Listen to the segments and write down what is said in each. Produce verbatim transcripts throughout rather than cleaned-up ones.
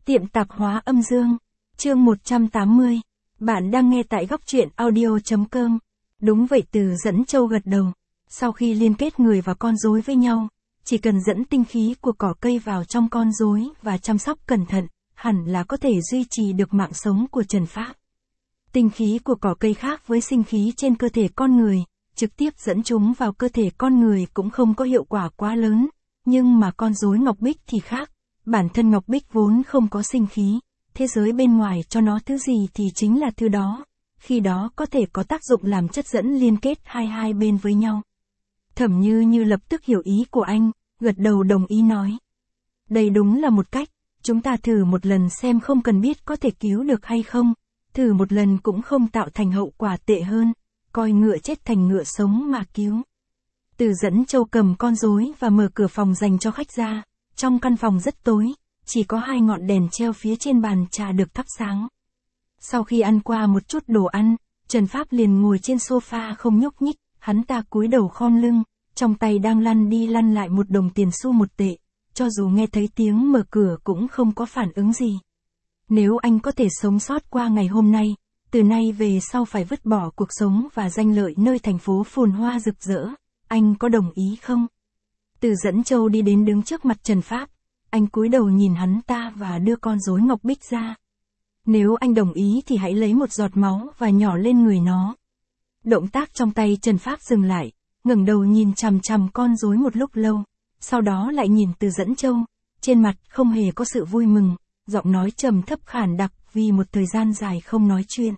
Tiệm tạp hóa âm dương, chương một trăm tám mươi. Bạn đang nghe tại góc truyện audio.com. Đúng vậy, Từ Dẫn Châu gật đầu. Sau khi liên kết người và con rối với nhau, chỉ cần dẫn tinh khí của cỏ cây vào trong con rối và chăm sóc cẩn thận, hẳn là có thể duy trì được mạng sống của Trần Pháp. Tinh khí của cỏ cây khác với sinh khí trên cơ thể con người, trực tiếp dẫn chúng vào cơ thể con người cũng không có hiệu quả quá lớn, nhưng mà con rối ngọc bích thì khác. Bản thân ngọc bích vốn không có sinh khí, thế giới bên ngoài cho nó thứ gì thì chính là thứ đó, khi đó có thể có tác dụng làm chất dẫn liên kết hai hai bên với nhau. Thẩm Như Như lập tức hiểu ý của anh, gật đầu đồng ý nói. Đây đúng là một cách, chúng ta thử một lần xem, không cần biết có thể cứu được hay không, thử một lần cũng không tạo thành hậu quả tệ hơn, coi ngựa chết thành ngựa sống mà cứu. Từ Dẫn Châu cầm con rối và mở cửa phòng dành cho khách ra. Trong căn phòng rất tối, chỉ có hai ngọn đèn treo phía trên bàn trà được thắp sáng. Sau khi ăn qua một chút đồ ăn, Trần Pháp liền ngồi trên sofa không nhúc nhích, hắn ta cúi đầu khom lưng, trong tay đang lăn đi lăn lại một đồng tiền xu một tệ, cho dù nghe thấy tiếng mở cửa cũng không có phản ứng gì. Nếu anh có thể sống sót qua ngày hôm nay, từ nay về sau phải vứt bỏ cuộc sống và danh lợi nơi thành phố phồn hoa rực rỡ, anh có đồng ý không? Từ Dẫn Châu đi đến đứng trước mặt Trần Pháp, anh cúi đầu nhìn hắn ta và đưa con rối ngọc bích ra. Nếu anh đồng ý thì hãy lấy một giọt máu và nhỏ lên người nó. Động tác trong tay Trần Pháp dừng lại, ngẩng đầu nhìn chằm chằm con rối một lúc lâu, sau đó lại nhìn Từ Dẫn Châu, trên mặt không hề có sự vui mừng, giọng nói trầm thấp khản đặc vì một thời gian dài không nói chuyện.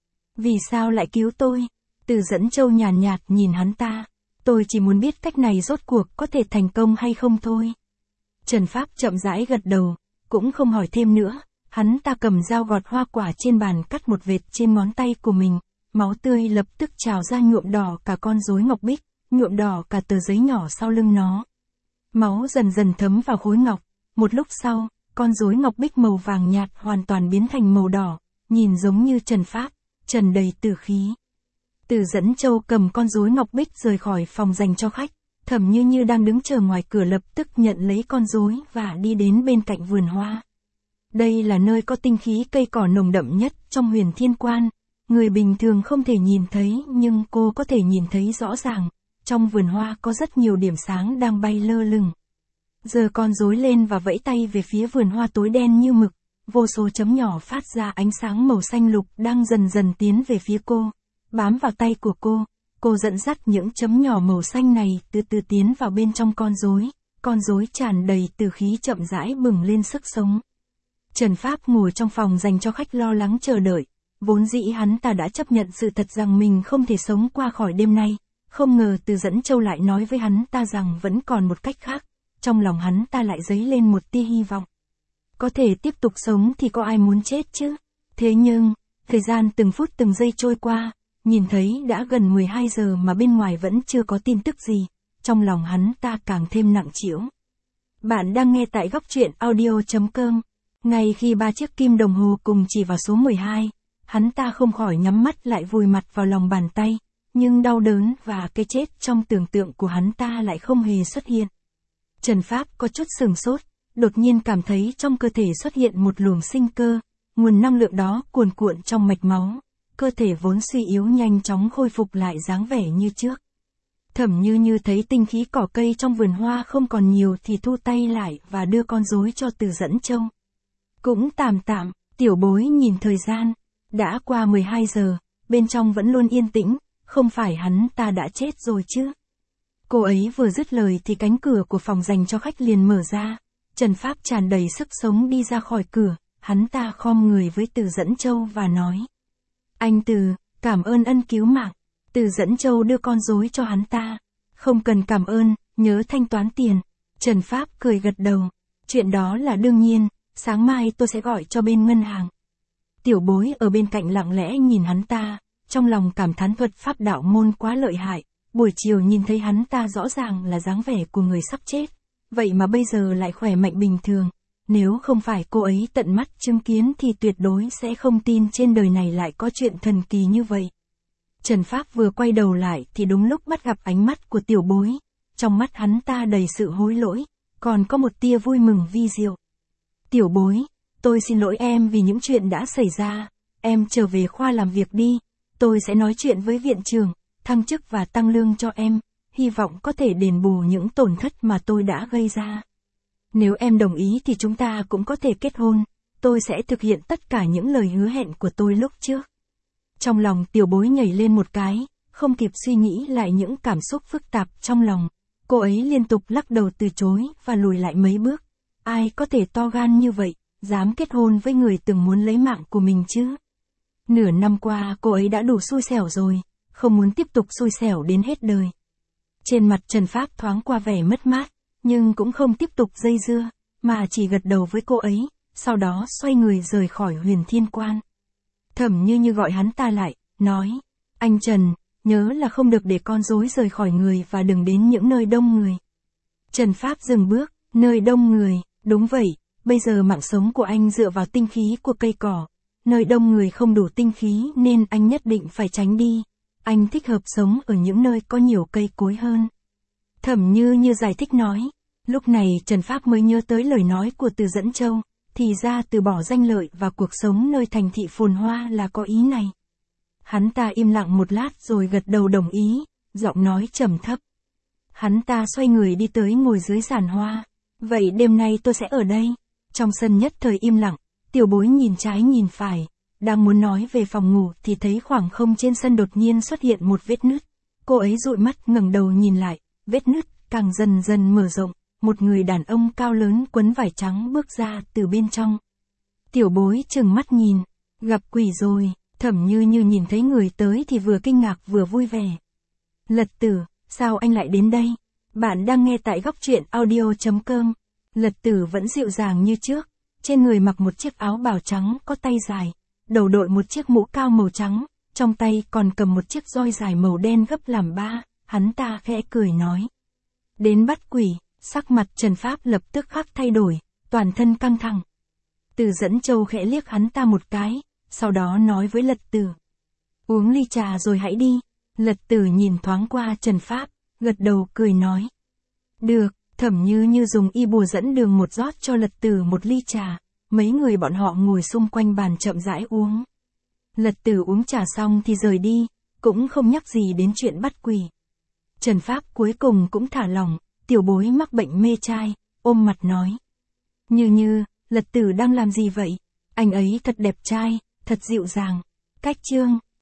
Vì sao lại cứu tôi? Từ Dẫn Châu nhàn nhạt nhìn hắn ta. Tôi chỉ muốn biết cách này rốt cuộc có thể thành công hay không thôi. Trần Pháp chậm rãi gật đầu, cũng không hỏi thêm nữa, hắn ta cầm dao gọt hoa quả trên bàn cắt một vệt trên ngón tay của mình, máu tươi lập tức trào ra nhuộm đỏ cả con rối ngọc bích, nhuộm đỏ cả tờ giấy nhỏ sau lưng nó. Máu dần dần thấm vào khối ngọc, một lúc sau, con rối ngọc bích màu vàng nhạt hoàn toàn biến thành màu đỏ, nhìn giống như Trần Pháp, tràn đầy tử khí. Từ Dẫn Châu cầm con rối ngọc bích rời khỏi phòng dành cho khách, Thẩm Như Như đang đứng chờ ngoài cửa lập tức nhận lấy con rối và đi đến bên cạnh vườn hoa. Đây là nơi có tinh khí cây cỏ nồng đậm nhất trong Huyền Thiên Quan, người bình thường không thể nhìn thấy nhưng cô có thể nhìn thấy rõ ràng, trong vườn hoa có rất nhiều điểm sáng đang bay lơ lửng. Giơ con rối lên và vẫy tay về phía vườn hoa tối đen như mực, vô số chấm nhỏ phát ra ánh sáng màu xanh lục đang dần dần tiến về phía cô. Bám vào tay của cô, cô dẫn dắt những chấm nhỏ màu xanh này từ từ tiến vào bên trong con rối, con rối tràn đầy tử khí chậm rãi bừng lên sức sống. Trần Pháp ngồi trong phòng dành cho khách lo lắng chờ đợi, vốn dĩ hắn ta đã chấp nhận sự thật rằng mình không thể sống qua khỏi đêm nay, không ngờ Từ Dẫn Châu lại nói với hắn ta rằng vẫn còn một cách khác, trong lòng hắn ta lại dấy lên một tia hy vọng. Có thể tiếp tục sống thì có ai muốn chết chứ? Thế nhưng, thời gian từng phút từng giây trôi qua, nhìn thấy đã gần mười hai giờ mà bên ngoài vẫn chưa có tin tức gì, trong lòng hắn ta càng thêm nặng trĩu. Bạn đang nghe tại góc truyện audio.com. Ngay khi ba chiếc kim đồng hồ cùng chỉ vào số mười hai, hắn ta không khỏi nhắm mắt lại vùi mặt vào lòng bàn tay, nhưng đau đớn và cái chết trong tưởng tượng của hắn ta lại không hề xuất hiện. Trần Pháp có chút sửng sốt, đột nhiên cảm thấy trong cơ thể xuất hiện một luồng sinh cơ, nguồn năng lượng đó cuồn cuộn trong mạch máu. Cơ thể vốn suy yếu nhanh chóng khôi phục lại dáng vẻ như trước. Thẩm Như Như thấy tinh khí cỏ cây trong vườn hoa không còn nhiều thì thu tay lại và đưa con rối cho Từ Dẫn Châu. Cũng tạm tạm, tiểu bối nhìn thời gian, đã qua mười hai giờ, bên trong vẫn luôn yên tĩnh, không phải hắn ta đã chết rồi chứ. Cô ấy vừa dứt lời thì cánh cửa của phòng dành cho khách liền mở ra, Trần Pháp tràn đầy sức sống đi ra khỏi cửa, hắn ta khom người với Từ Dẫn Châu và nói. Anh Từ, cảm ơn ân cứu mạng. Từ Dẫn Châu đưa con rối cho hắn ta. Không cần cảm ơn, nhớ thanh toán tiền. Trần Pháp cười gật đầu. Chuyện đó là đương nhiên, sáng mai tôi sẽ gọi cho bên ngân hàng. Tiểu bối ở bên cạnh lặng lẽ nhìn hắn ta, trong lòng cảm thán thuật pháp đạo môn quá lợi hại. Buổi chiều nhìn thấy hắn ta rõ ràng là dáng vẻ của người sắp chết, vậy mà bây giờ lại khỏe mạnh bình thường. Nếu không phải cô ấy tận mắt chứng kiến thì tuyệt đối sẽ không tin trên đời này lại có chuyện thần kỳ như vậy. Trần Pháp vừa quay đầu lại thì đúng lúc bắt gặp ánh mắt của tiểu bối. Trong mắt hắn ta đầy sự hối lỗi, còn có một tia vui mừng vi diệu. Tiểu bối, Tôi xin lỗi em vì những chuyện đã xảy ra, em trở về khoa làm việc đi, tôi sẽ nói chuyện với viện trưởng, thăng chức và tăng lương cho em, hy vọng có thể đền bù những tổn thất mà tôi đã gây ra. Nếu em đồng ý thì chúng ta cũng có thể kết hôn, tôi sẽ thực hiện tất cả những lời hứa hẹn của tôi lúc trước. Trong lòng tiểu bối nhảy lên một cái, không kịp suy nghĩ lại những cảm xúc phức tạp trong lòng. Cô ấy liên tục lắc đầu từ chối và lùi lại mấy bước. Ai có thể to gan như vậy, dám kết hôn với người từng muốn lấy mạng của mình chứ? Nửa năm qua cô ấy đã đủ xui xẻo rồi, không muốn tiếp tục xui xẻo đến hết đời. Trên mặt Trần Pháp thoáng qua vẻ mất mát, nhưng cũng không tiếp tục dây dưa, mà chỉ gật đầu với cô ấy, sau đó xoay người rời khỏi Huyền Thiên Quan. Thẩm Như Như gọi hắn ta lại, nói, anh Trần, nhớ là không được để con rối rời khỏi người và đừng đến những nơi đông người. Trần Pháp dừng bước, nơi đông người, đúng vậy, bây giờ mạng sống của anh dựa vào tinh khí của cây cỏ. Nơi đông người không đủ tinh khí nên anh nhất định phải tránh đi. Anh thích hợp sống ở những nơi có nhiều cây cối hơn. Thẩm Như Như giải thích nói. Lúc này Trần Pháp mới nhớ tới lời nói của Từ Dẫn Châu. Thì ra từ bỏ danh lợi và cuộc sống nơi thành thị phồn hoa là có ý này. Hắn ta im lặng một lát rồi gật đầu đồng ý, giọng nói trầm thấp. Hắn ta xoay người đi tới ngồi dưới giàn hoa. Vậy đêm nay tôi sẽ ở đây. Trong sân nhất thời im lặng, tiểu bối nhìn trái nhìn phải. Đang muốn nói về phòng ngủ thì thấy khoảng không trên sân đột nhiên xuất hiện một vết nứt. Cô ấy dụi mắt ngẩng đầu nhìn lại, vết nứt càng dần dần mở rộng. Một người đàn ông cao lớn quấn vải trắng bước ra từ bên trong. Tiểu bối trừng mắt nhìn, gặp quỷ rồi. Thẩm Như Như nhìn thấy người tới thì vừa kinh ngạc vừa vui vẻ. Lật Tử, sao anh lại đến đây? Bạn đang nghe tại góc truyện audio chấm com. Lật Tử vẫn dịu dàng như trước, trên người mặc một chiếc áo bào trắng có tay dài, đầu đội một chiếc mũ cao màu trắng, trong tay còn cầm một chiếc roi dài màu đen gấp làm ba, hắn ta khẽ cười nói. Đến bắt quỷ, sắc mặt Trần Pháp lập tức khắc thay đổi, toàn thân căng thẳng. Từ Dẫn Châu khẽ liếc hắn ta một cái, sau đó nói với Lật Tử. Uống ly trà rồi hãy đi. Lật Tử nhìn thoáng qua Trần Pháp, gật đầu cười nói. Được, Thẩm Như Như dùng y bùa dẫn đường một rót cho Lật Tử một ly trà, mấy người bọn họ ngồi xung quanh bàn chậm rãi uống. Lật Tử uống trà xong thì rời đi, cũng không nhắc gì đến chuyện bắt quỷ. Trần Pháp cuối cùng cũng thả lỏng, tiểu bối mắc bệnh mê trai, ôm mặt nói. Như Như, Lật Tử đang làm gì vậy? Anh ấy thật đẹp trai, thật dịu dàng. Cách chương